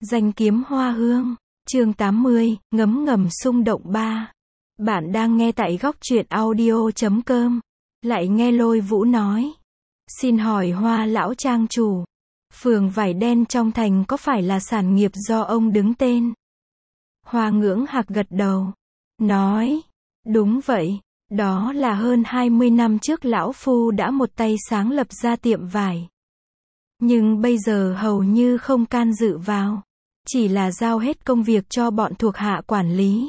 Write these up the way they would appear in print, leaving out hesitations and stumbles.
Danh kiếm hoa hương, chương 80, ngấm ngầm xung động 3. Bạn đang nghe tại góc truyện audio.com. Lại nghe Lôi Vũ nói. Xin hỏi Hoa lão trang chủ, phường vải đen trong thành có phải là sản nghiệp do ông đứng tên? Hoa Ngưỡng Hạc gật đầu, nói, đúng vậy, đó là hơn 20 năm trước lão phu đã một tay sáng lập ra tiệm vải. Nhưng bây giờ hầu như không can dự vào, chỉ là giao hết công việc cho bọn thuộc hạ quản lý.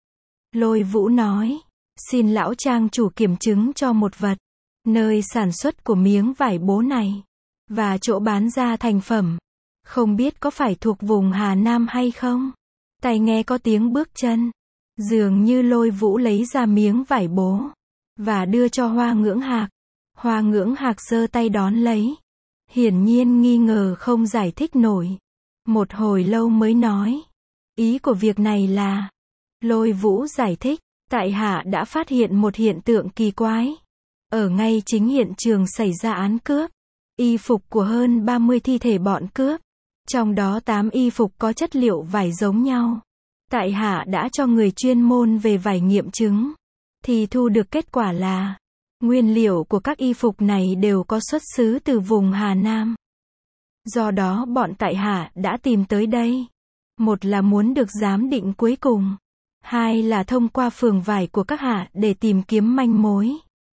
Lôi Vũ nói, xin lão trang chủ kiểm chứng cho một vật, nơi sản xuất của miếng vải bố này, và chỗ bán ra thành phẩm, không biết có phải thuộc vùng Hà Nam hay không? Tai nghe có tiếng bước chân, dường như Lôi Vũ lấy ra miếng vải bố, và đưa cho Hoa Ngưỡng Hạc. Hoa Ngưỡng Hạc giơ tay đón lấy, hiển nhiên nghi ngờ không giải thích nổi. Một hồi lâu mới nói, ý của việc này là, Lôi Vũ giải thích, tại hạ đã phát hiện một hiện tượng kỳ quái. Ở ngay chính hiện trường xảy ra án cướp, y phục của hơn 30 thi thể bọn cướp, trong đó 8 y phục có chất liệu vải giống nhau. Tại hạ đã cho người chuyên môn về vải nghiệm chứng, thì thu được kết quả là, nguyên liệu của các y phục này đều có xuất xứ từ vùng Hà Nam. Do đó bọn tại hạ đã tìm tới đây. Một là muốn được giám định cuối cùng. Hai là thông qua phường vải của các hạ để tìm kiếm manh mối.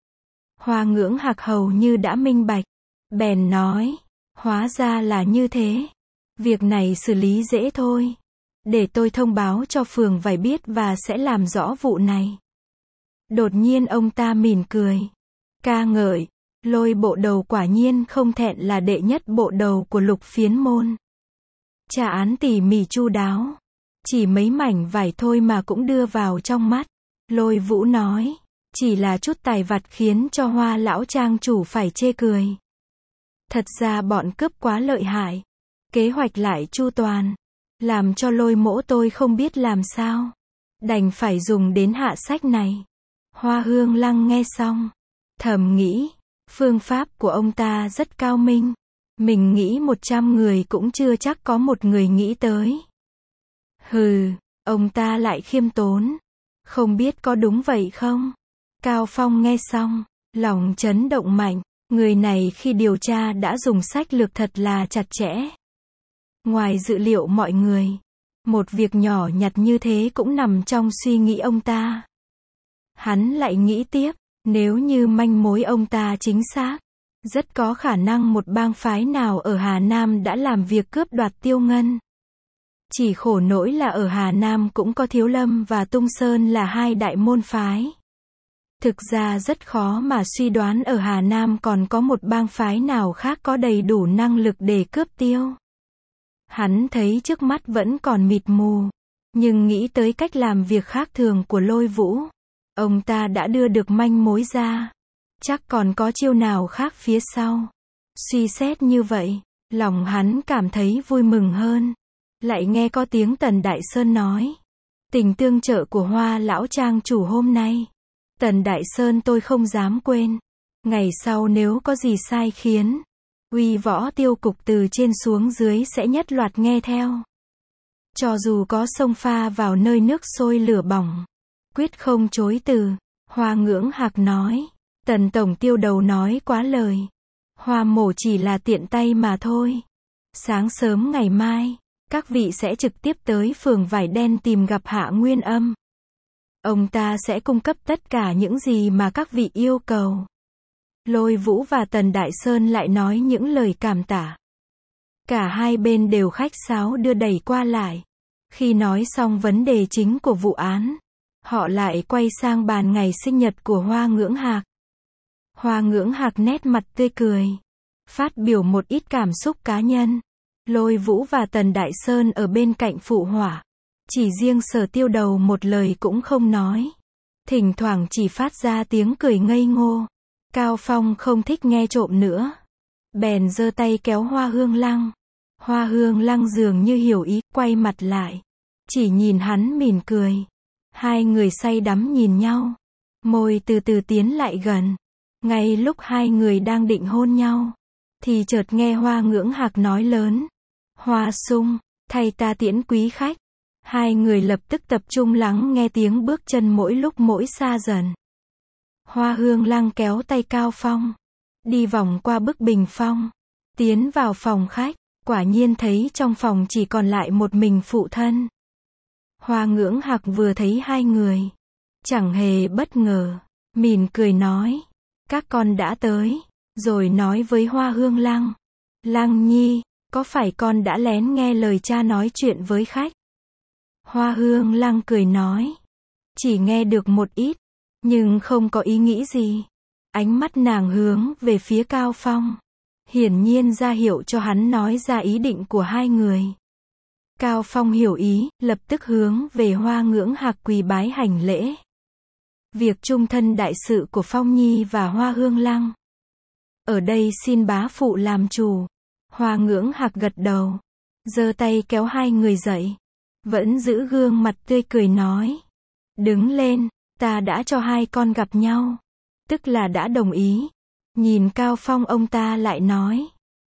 Hoa Ngưỡng Hạc hầu như đã minh bạch. Bèn nói, hóa ra là như thế. Việc này xử lý dễ thôi. Để tôi thông báo cho phường vải biết và sẽ làm rõ vụ này. Đột nhiên ông ta mỉm cười, ca ngợi, Lôi bộ đầu quả nhiên không thẹn là đệ nhất bộ đầu của Lục Phiến môn. Tra án tỉ mỉ chu đáo, chỉ mấy mảnh vải thôi mà cũng đưa vào trong mắt. Lôi Vũ nói, chỉ là chút tài vặt khiến cho Hoa lão trang chủ phải chê cười. Thật ra bọn cướp quá lợi hại, kế hoạch lại chu toàn, làm cho Lôi mỗ tôi không biết làm sao, đành phải dùng đến hạ sách này. Hoa Hương Lăng nghe xong, thầm nghĩ, phương pháp của ông ta rất cao minh. Mình nghĩ 100 người cũng chưa chắc có một người nghĩ tới. Hừ, ông ta lại khiêm tốn. Không biết có đúng vậy không? Cao Phong nghe xong, lòng chấn động mạnh. Người này khi điều tra đã dùng sách lược thật là chặt chẽ. Ngoài dự liệu mọi người, một việc nhỏ nhặt như thế cũng nằm trong suy nghĩ ông ta. Hắn lại nghĩ tiếp, nếu như manh mối ông ta chính xác, rất có khả năng một bang phái nào ở Hà Nam đã làm việc cướp đoạt Tiêu Ngân. Chỉ khổ nỗi là ở Hà Nam cũng có Thiếu Lâm và Tung Sơn là hai đại môn phái. Thực ra rất khó mà suy đoán ở Hà Nam còn có một bang phái nào khác có đầy đủ năng lực để cướp Tiêu. Hắn thấy trước mắt vẫn còn mịt mù, nhưng nghĩ tới cách làm việc khác thường của Lôi Vũ, ông ta đã đưa được manh mối ra. Chắc còn có chiêu nào khác phía sau. Suy xét như vậy, lòng hắn cảm thấy vui mừng hơn. Lại nghe có tiếng Tần Đại Sơn nói, tình tương trợ của Hoa lão trang chủ hôm nay, Tần Đại Sơn tôi không dám quên. Ngày sau nếu có gì sai khiến, Uy Võ Tiêu cục từ trên xuống dưới sẽ nhất loạt nghe theo. Cho dù có xông pha vào nơi nước sôi lửa bỏng, quyết không chối từ. Hoa Ngưỡng Hạc nói, Tần tổng tiêu đầu nói quá lời. Hoa mổ chỉ là tiện tay mà thôi. Sáng sớm ngày mai, các vị sẽ trực tiếp tới phường vải đen tìm gặp Hạ Nguyên Âm. Ông ta sẽ cung cấp tất cả những gì mà các vị yêu cầu. Lôi Vũ và Tần Đại Sơn lại nói những lời cảm tạ. Cả hai bên đều khách sáo đưa đẩy qua lại. Khi nói xong vấn đề chính của vụ án, họ lại quay sang bàn ngày sinh nhật của Hoa Ngưỡng Hạc. Hoa Ngưỡng Hạc nét mặt tươi cười, phát biểu một ít cảm xúc cá nhân. Lôi Vũ và Tần Đại Sơn ở bên cạnh phụ họa. Chỉ riêng Sở Tiêu đầu một lời cũng không nói. Thỉnh thoảng chỉ phát ra tiếng cười ngây ngô. Cao Phong không thích nghe trộm nữa, bèn giơ tay kéo Hoa Hương Lăng. Hoa Hương Lăng dường như hiểu ý, quay mặt lại, chỉ nhìn hắn mỉm cười. Hai người say đắm nhìn nhau, môi từ từ tiến lại gần. Ngay lúc hai người đang định hôn nhau, thì chợt nghe Hoa Ngưỡng Hạc nói lớn, Hoa Sung, thay ta tiễn quý khách. Hai người lập tức tập trung lắng nghe tiếng bước chân mỗi lúc mỗi xa dần. Hoa Hương Lăng kéo tay Cao Phong, đi vòng qua bức bình phong, tiến vào phòng khách, quả nhiên thấy trong phòng chỉ còn lại một mình phụ thân. Hoa Ngưỡng Hạc vừa thấy hai người, chẳng hề bất ngờ, mỉm cười nói, các con đã tới, rồi nói với Hoa Hương Lăng, Lăng Nhi, có phải con đã lén nghe lời cha nói chuyện với khách? Hoa Hương Lăng cười nói, chỉ nghe được một ít, nhưng không có ý nghĩ gì. Ánh mắt nàng hướng về phía Cao Phong, hiển nhiên ra hiệu cho hắn nói ra ý định của hai người. Cao Phong hiểu ý, lập tức hướng về Hoa Ngưỡng Hạc quỳ bái hành lễ. Việc chung thân đại sự của Phong Nhi và Hoa Hương Lăng, ở đây xin bá phụ làm chủ. Hoa Ngưỡng Hạc gật đầu, giơ tay kéo hai người dậy, vẫn giữ gương mặt tươi cười nói, đứng lên, ta đã cho hai con gặp nhau, tức là đã đồng ý. Nhìn Cao Phong ông ta lại nói,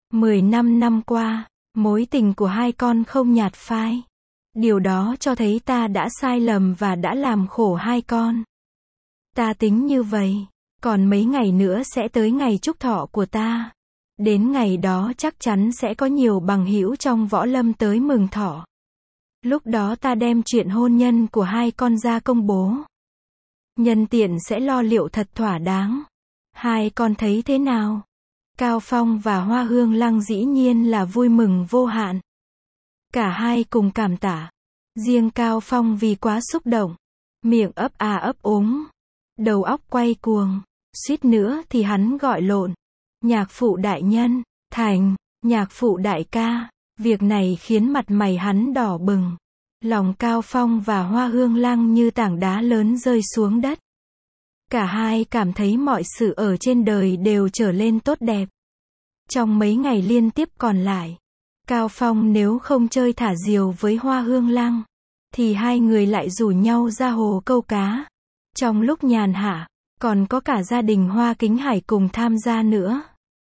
15 năm qua, mối tình của hai con không nhạt phai. Điều đó cho thấy ta đã sai lầm và đã làm khổ hai con. Ta tính như vậy, còn mấy ngày nữa sẽ tới ngày chúc thọ của ta. Đến ngày đó chắc chắn sẽ có nhiều bằng hữu trong võ lâm tới mừng thọ. Lúc đó ta đem chuyện hôn nhân của hai con ra công bố. Nhân tiện sẽ lo liệu thật thỏa đáng. Hai con thấy thế nào? Cao Phong và Hoa Hương Lăng dĩ nhiên là vui mừng vô hạn. Cả hai cùng cảm tạ. Riêng Cao Phong vì quá xúc động, miệng ấp a ấp úng, đầu óc quay cuồng, suýt nữa thì hắn gọi lộn. Nhạc phụ đại nhân, thành, nhạc phụ đại ca. Việc này khiến mặt mày hắn đỏ bừng. Lòng Cao Phong và Hoa Hương Lăng như tảng đá lớn rơi xuống đất. Cả hai cảm thấy mọi sự ở trên đời đều trở lên tốt đẹp. Trong mấy ngày liên tiếp còn lại, Cao Phong nếu không chơi thả diều với Hoa Hương Lăng, thì hai người lại rủ nhau ra hồ câu cá. Trong lúc nhàn hạ, còn có cả gia đình Hoa Kính Hải cùng tham gia nữa.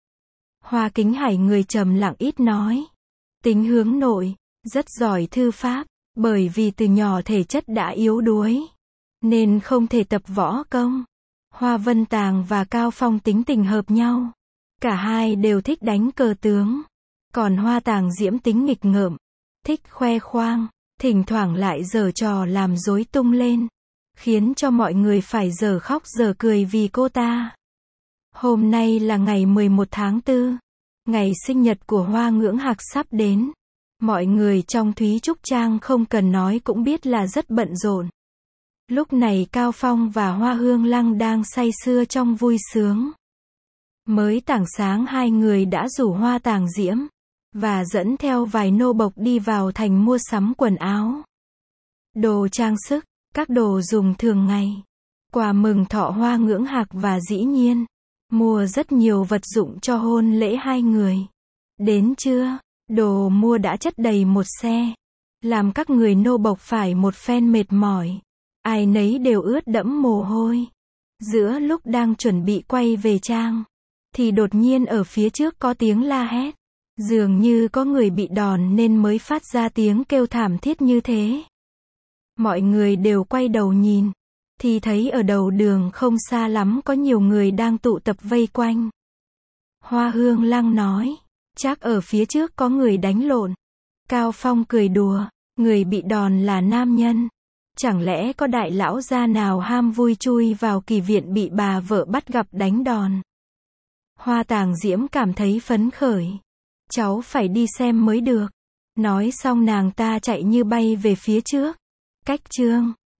Hoa Kính Hải người trầm lặng ít nói, tính hướng nội, rất giỏi thư pháp, bởi vì từ nhỏ thể chất đã yếu đuối, nên không thể tập võ công. Hoa Vân Tàng và Cao Phong tính tình hợp nhau. Cả hai đều thích đánh cờ tướng. Còn Hoa Tàng Diễm tính nghịch ngợm, thích khoe khoang, thỉnh thoảng lại giở trò làm rối tung lên, khiến cho mọi người phải dở khóc dở cười vì cô ta. Hôm nay là ngày 11 tháng 4, ngày sinh nhật của Hoa Ngưỡng Hạc sắp đến. Mọi người trong Thúy Trúc Trang không cần nói cũng biết là rất bận rộn. Lúc này Cao Phong và Hoa Hương Lăng đang say sưa trong vui sướng. Mới tảng sáng hai người đã rủ Hoa Tàng Diễm và dẫn theo vài nô bộc đi vào thành mua sắm quần áo, đồ trang sức, các đồ dùng thường ngày, quà mừng thọ Hoa Ngưỡng Hạc và dĩ nhiên mua rất nhiều vật dụng cho hôn lễ hai người. Đến trưa, đồ mua đã chất đầy một xe, làm các người nô bộc phải một phen mệt mỏi. Ai nấy đều ướt đẫm mồ hôi. Giữa lúc đang chuẩn bị quay về trang, thì đột nhiên ở phía trước có tiếng la hét. Dường như có người bị đòn nên mới phát ra tiếng kêu thảm thiết như thế. Mọi người đều quay đầu nhìn, thì thấy ở đầu đường không xa lắm có nhiều người đang tụ tập vây quanh. Hoa Hương Lăng nói, chắc ở phía trước có người đánh lộn. Cao Phong cười đùa, người bị đòn là nam nhân. Chẳng lẽ có đại lão gia nào ham vui chui vào kỳ viện bị bà vợ bắt gặp đánh đòn. Hoa Tàng Diễm cảm thấy phấn khởi. Cháu phải đi xem mới được. Nói xong nàng ta chạy như bay về phía trước. Cách chương